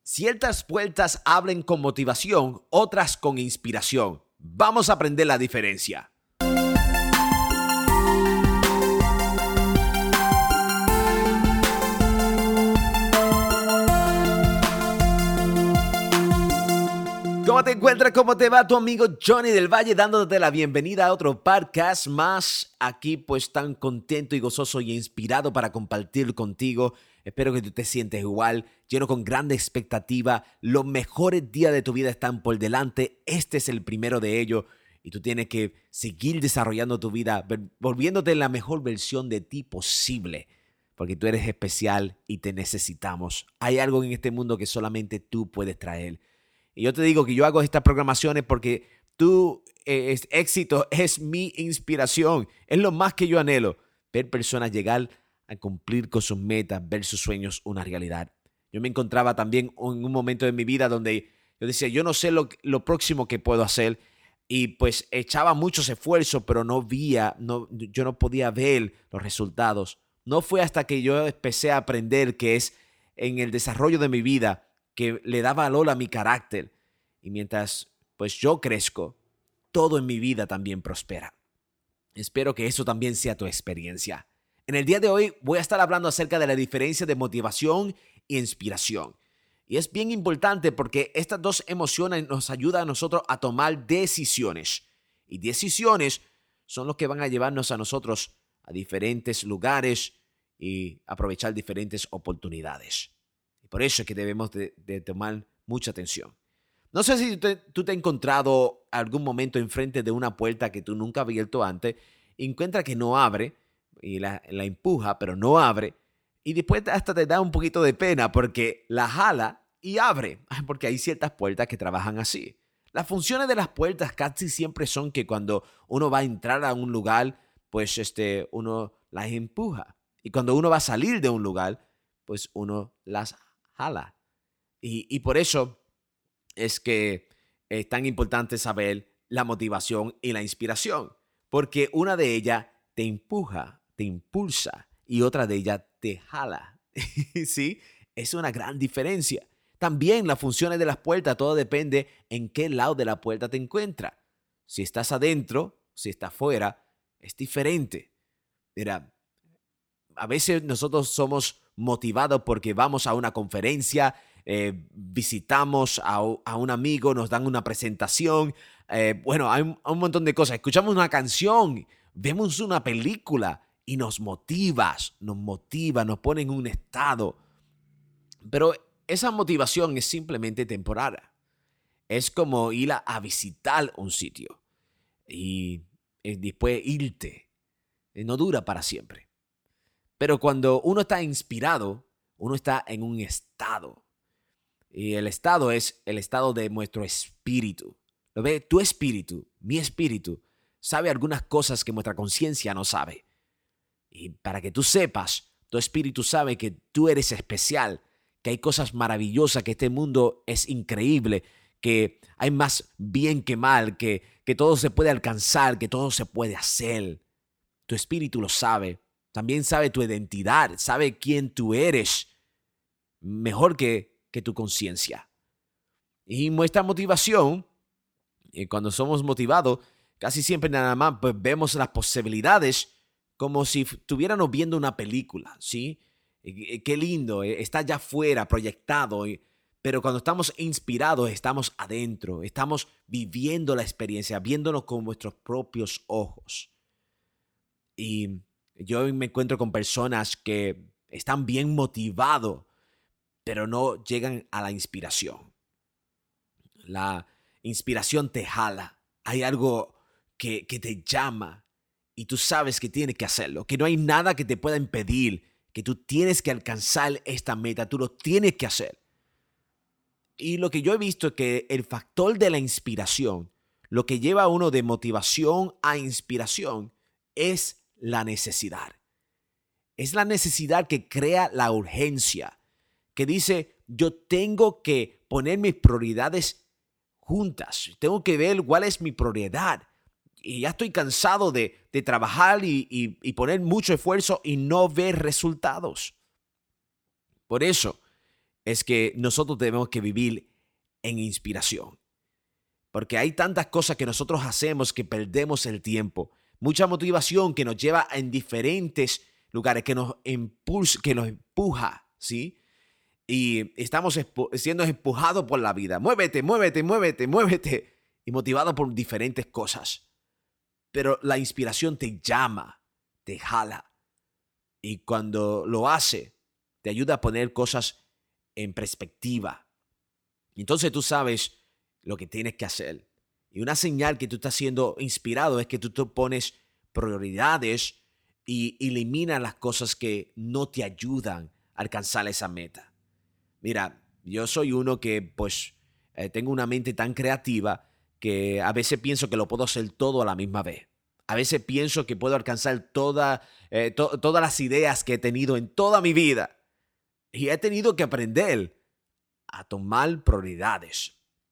Ciertas puertas abren con motivación, otras con inspiración. Vamos a aprender la diferencia. ¿Cómo te encuentras? ¿Cómo te va tu amigo Johnny del Valle? Dándote la bienvenida a otro podcast más. Aquí pues tan contento y gozoso y inspirado para compartir contigo. Espero que tú te sientes igual, lleno con grande expectativa. Los mejores días de tu vida están por delante. Este es el primero de ellos. Y tú tienes que seguir desarrollando tu vida, volviéndote la mejor versión de ti posible. Porque tú eres especial y te necesitamos. Hay algo en este mundo que solamente tú puedes traer. Y yo te digo que yo hago estas programaciones porque tu éxito es mi inspiración. Es lo más que yo anhelo. Ver personas llegar a cumplir con sus metas, ver sus sueños una realidad. Yo me encontraba también en un momento de mi vida donde yo decía, yo no sé lo próximo que puedo hacer. Y pues echaba muchos esfuerzos, pero yo no podía ver los resultados. No fue hasta que yo empecé a aprender que es en el desarrollo de mi vida que le da valor a mi carácter. Y mientras pues yo crezco, todo en mi vida también prospera. Espero que eso también sea tu experiencia. En el día de hoy voy a estar hablando acerca de la diferencia de motivación e inspiración. Y es bien importante porque estas dos emociones nos ayudan a nosotros a tomar decisiones. Y decisiones son los que van a llevarnos a nosotros a diferentes lugares y aprovechar diferentes oportunidades. Y por eso es que debemos de tomar mucha atención. No sé si tú te has encontrado algún momento enfrente de una puerta que tú nunca has abierto antes y encuentras que no abre y la empuja, pero no abre. Y después hasta te da un poquito de pena porque la jala y abre. Porque hay ciertas puertas que trabajan así. Las funciones de las puertas casi siempre son que cuando uno va a entrar a un lugar, pues uno las empuja. Y cuando uno va a salir de un lugar, pues uno las jala. Y por eso es que es tan importante saber la motivación y la inspiración. Porque una de ellas te empuja, te impulsa y otra de ellas te jala. ¿Sí? Es una gran diferencia. También las funciones de las puertas, todo depende en qué lado de la puerta te encuentras. Si estás adentro, si estás fuera, es diferente. Mira, a veces nosotros somos motivados porque vamos a una conferencia, visitamos a un amigo, nos dan una presentación. Hay un montón de cosas. Escuchamos una canción, vemos una película y nos motiva, nos pone en un estado. Pero esa motivación es simplemente temporal. Es como ir a visitar un sitio y después irte. No dura para siempre. Pero cuando uno está inspirado, uno está en un estado. Y el estado es el estado de nuestro espíritu. ¿Lo ves? Tu espíritu, mi espíritu, sabe algunas cosas que nuestra conciencia no sabe. Y para que tú sepas, tu espíritu sabe que tú eres especial, que hay cosas maravillosas, que este mundo es increíble, que hay más bien que mal, que todo se puede alcanzar, que todo se puede hacer. Tu espíritu lo sabe. También sabe tu identidad, sabe quién tú eres, mejor que tu conciencia. Y nuestra motivación, cuando somos motivados, casi siempre nada más pues, vemos las posibilidades como si estuviéramos viendo una película, ¿sí? Qué lindo, está allá afuera, proyectado, pero cuando estamos inspirados, estamos adentro, estamos viviendo la experiencia, viéndonos con nuestros propios ojos. Y yo me encuentro con personas que están bien motivados, pero no llegan a la inspiración. La inspiración te jala. Hay algo que te llama y tú sabes que tienes que hacerlo, que no hay nada que te pueda impedir, que tú tienes que alcanzar esta meta, tú lo tienes que hacer. Y lo que yo he visto es que el factor de la inspiración, lo que lleva a uno de motivación a inspiración, es la necesidad. Es la necesidad que crea la urgencia, que dice, yo tengo que poner mis prioridades juntas. Tengo que ver cuál es mi prioridad. Y ya estoy cansado de trabajar y poner mucho esfuerzo y no ver resultados. Por eso es que nosotros tenemos que vivir en inspiración. Porque hay tantas cosas que nosotros hacemos que perdemos el tiempo. Mucha motivación que nos lleva en diferentes lugares, que nos impulsa, que nos empuja, ¿sí? Y estamos siendo empujados por la vida. Muévete, muévete, muévete, muévete. Y motivado por diferentes cosas. Pero la inspiración te llama, te jala. Y cuando lo hace, te ayuda a poner cosas en perspectiva. Entonces tú sabes lo que tienes que hacer. Y una señal que tú estás siendo inspirado es que tú te pones prioridades y eliminas las cosas que no te ayudan a alcanzar esa meta. Mira, yo soy uno que tengo una mente tan creativa que a veces pienso que lo puedo hacer todo a la misma vez. A veces pienso que puedo alcanzar todas las ideas que he tenido en toda mi vida. Y he tenido que aprender a tomar prioridades,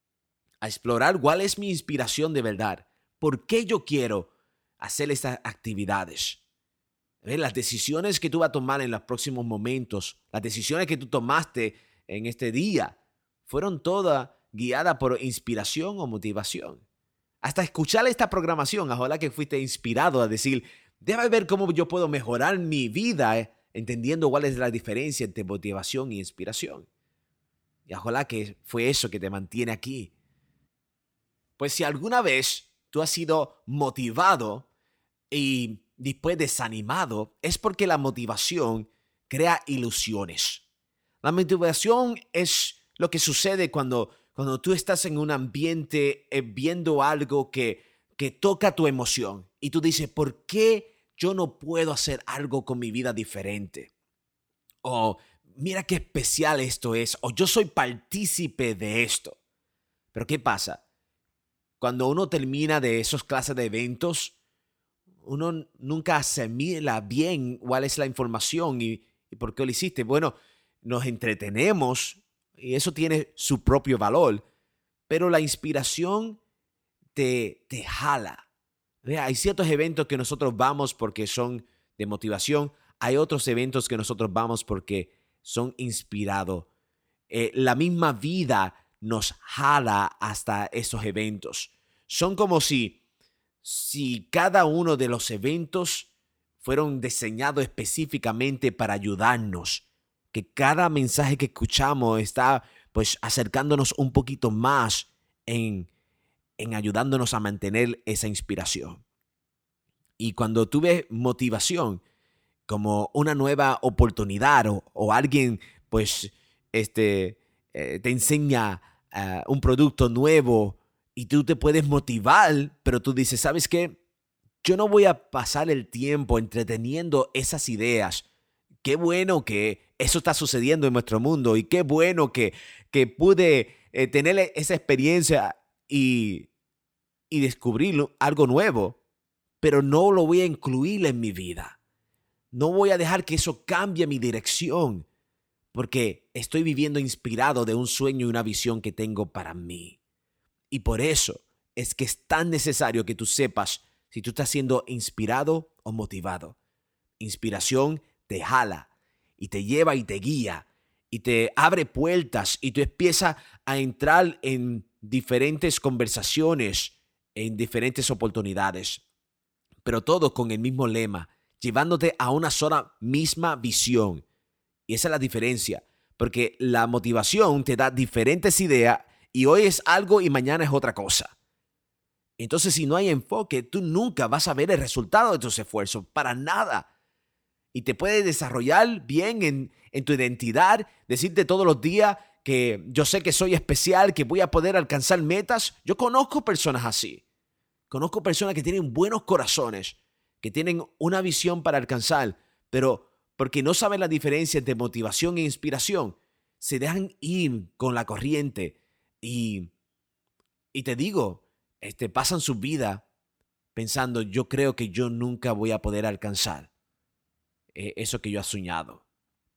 a explorar cuál es mi inspiración de verdad, por qué yo quiero hacer estas actividades. Las decisiones que tú vas a tomar en los próximos momentos, las decisiones que tú tomaste en este día, fueron todas guiadas por inspiración o motivación. Hasta escuchar esta programación, ojalá que fuiste inspirado a decir, déjame ver cómo yo puedo mejorar mi vida, entendiendo cuál es la diferencia entre motivación e inspiración. Y ojalá que fue eso que te mantiene aquí. Pues si alguna vez tú has sido motivado y después desanimado, es porque la motivación crea ilusiones. La motivación es lo que sucede cuando tú estás en un ambiente viendo algo que toca tu emoción y tú dices, ¿por qué yo no puedo hacer algo con mi vida diferente? O mira qué especial esto es, o yo soy partícipe de esto. Pero ¿qué pasa? Cuando uno termina de esos clases de eventos, uno nunca asimila bien cuál es la información y por qué lo hiciste. Bueno, nos entretenemos y eso tiene su propio valor, pero la inspiración te jala. Hay ciertos eventos que nosotros vamos porque son de motivación, hay otros eventos que nosotros vamos porque son inspirados. La misma vida nos jala hasta esos eventos. Son como si cada uno de los eventos fueron diseñados específicamente para ayudarnos, que cada mensaje que escuchamos está acercándonos un poquito más en ayudándonos a mantener esa inspiración. Y cuando tú ves motivación como una nueva oportunidad o alguien te enseña un producto nuevo y tú te puedes motivar, pero tú dices, ¿sabes qué? Yo no voy a pasar el tiempo entreteniendo esas ideas. Qué bueno que eso está sucediendo en nuestro mundo y qué bueno que pude tener esa experiencia y descubrir algo nuevo, pero no lo voy a incluir en mi vida. No voy a dejar que eso cambie mi dirección, porque estoy viviendo inspirado de un sueño y una visión que tengo para mí. Y por eso es que es tan necesario que tú sepas si tú estás siendo inspirado o motivado. Inspiración te jala y te lleva y te guía y te abre puertas y tú empiezas a entrar en diferentes conversaciones, en diferentes oportunidades, pero todo con el mismo lema, llevándote a una sola misma visión. Y esa es la diferencia, porque la motivación te da diferentes ideas y hoy es algo y mañana es otra cosa. Entonces, si no hay enfoque, tú nunca vas a ver el resultado de tus esfuerzos, para nada. Y te puedes desarrollar bien en tu identidad, decirte todos los días que yo sé que soy especial, que voy a poder alcanzar metas. Yo conozco personas así. Conozco personas que tienen buenos corazones, que tienen una visión para alcanzar, pero porque no saben la diferencia entre motivación e inspiración, se dejan ir con la corriente y te digo, pasan su vida pensando, yo creo que yo nunca voy a poder alcanzar eso que yo he soñado.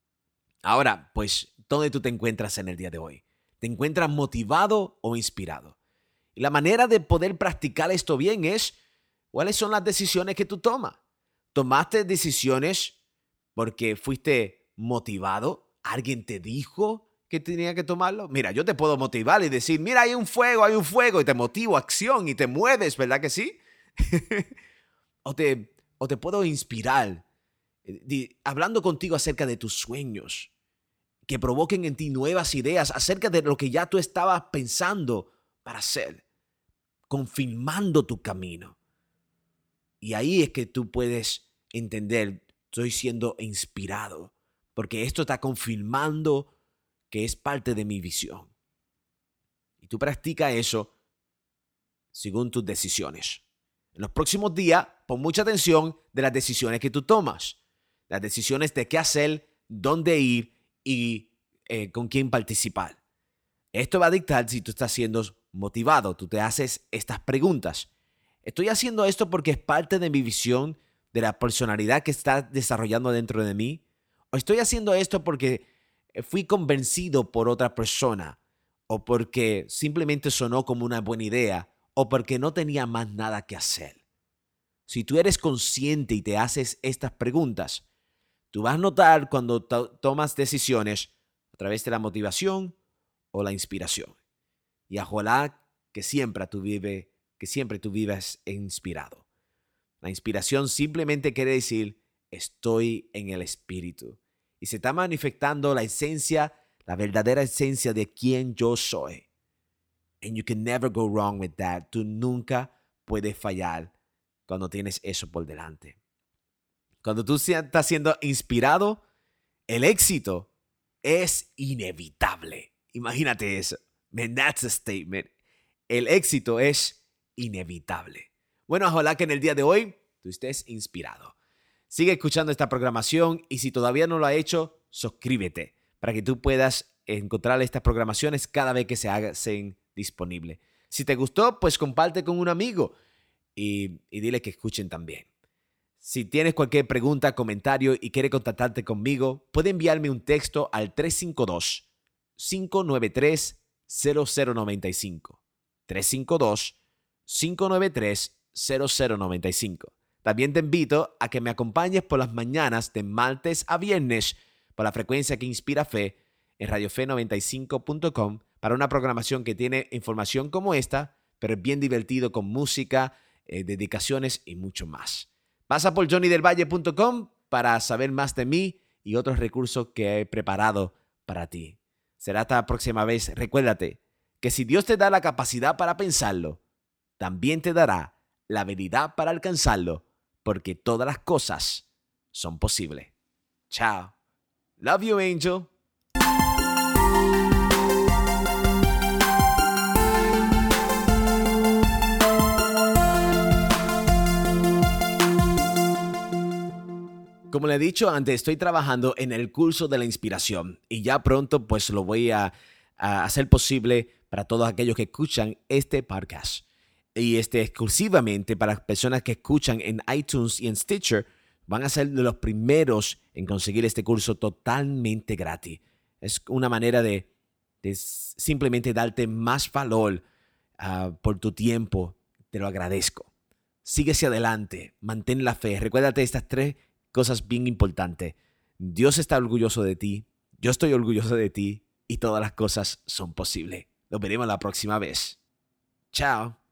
Ahora, pues, ¿dónde tú te encuentras en el día de hoy? ¿Te encuentras motivado o inspirado? Y la manera de poder practicar esto bien es, ¿cuáles son las decisiones que tú tomas? ¿Tomaste decisiones porque fuiste motivado? ¿Alguien te dijo que tenía que tomarlo? Mira, yo te puedo motivar y decir, mira, hay un fuego, y te motivo a acción y te mueves, ¿verdad que sí? o te puedo inspirar hablando contigo acerca de tus sueños, que provoquen en ti nuevas ideas acerca de lo que ya tú estabas pensando para hacer, confirmando tu camino. Y ahí es que tú puedes entender, estoy siendo inspirado, porque esto está confirmando que es parte de mi visión. Y tú practicas eso según tus decisiones. En los próximos días, pon mucha atención de las decisiones que tú tomas. Las decisiones de qué hacer, dónde ir y con quién participar. Esto va a dictar si tú estás siendo motivado. Tú te haces estas preguntas. ¿Estoy haciendo esto porque es parte de mi visión, de la personalidad que está desarrollando dentro de mí? ¿O estoy haciendo esto porque fui convencido por otra persona? ¿O porque simplemente sonó como una buena idea? ¿O porque no tenía más nada que hacer? Si tú eres consciente y te haces estas preguntas, tú vas a notar cuando tomas decisiones a través de la motivación o la inspiración. Y ojalá que siempre tú vivas inspirado. La inspiración simplemente quiere decir estoy en el espíritu. Y se está manifestando la esencia, la verdadera esencia de quién yo soy. And you can never go wrong with that. Tú nunca puedes fallar cuando tienes eso por delante. Cuando tú estás siendo inspirado, el éxito es inevitable. Imagínate eso. Man, that's a statement. El éxito es inevitable. Bueno, ojalá que en el día de hoy tú estés inspirado. Sigue escuchando esta programación y si todavía no lo has hecho, suscríbete para que tú puedas encontrar estas programaciones cada vez que se hacen disponibles. Si te gustó, pues comparte con un amigo y dile que escuchen también. Si tienes cualquier pregunta, comentario y quieres contactarte conmigo, puede enviarme un texto al 352-593-0095. 352-593-0095. También te invito a que me acompañes por las mañanas de martes a viernes por la frecuencia que inspira fe en radiofe95.com para una programación que tiene información como esta, pero es bien divertido con música, dedicaciones y mucho más. Pasa por johnnydelvalle.com para saber más de mí y otros recursos que he preparado para ti. Será hasta la próxima vez. Recuérdate que si Dios te da la capacidad para pensarlo, también te dará la habilidad para alcanzarlo, porque todas las cosas son posibles. Chao. Love you, Angel. Como le he dicho antes, estoy trabajando en el curso de la inspiración y ya pronto pues lo voy a hacer posible para todos aquellos que escuchan este podcast. Y exclusivamente para las personas que escuchan en iTunes y en Stitcher, van a ser de los primeros en conseguir este curso totalmente gratis. Es una manera de simplemente darte más valor por tu tiempo. Te lo agradezco. Sigue hacia adelante, mantén la fe. Recuérdate estas 3 cosas bien importantes. Dios está orgulloso de ti, yo estoy orgulloso de ti y todas las cosas son posibles. Nos veremos la próxima vez. Chao.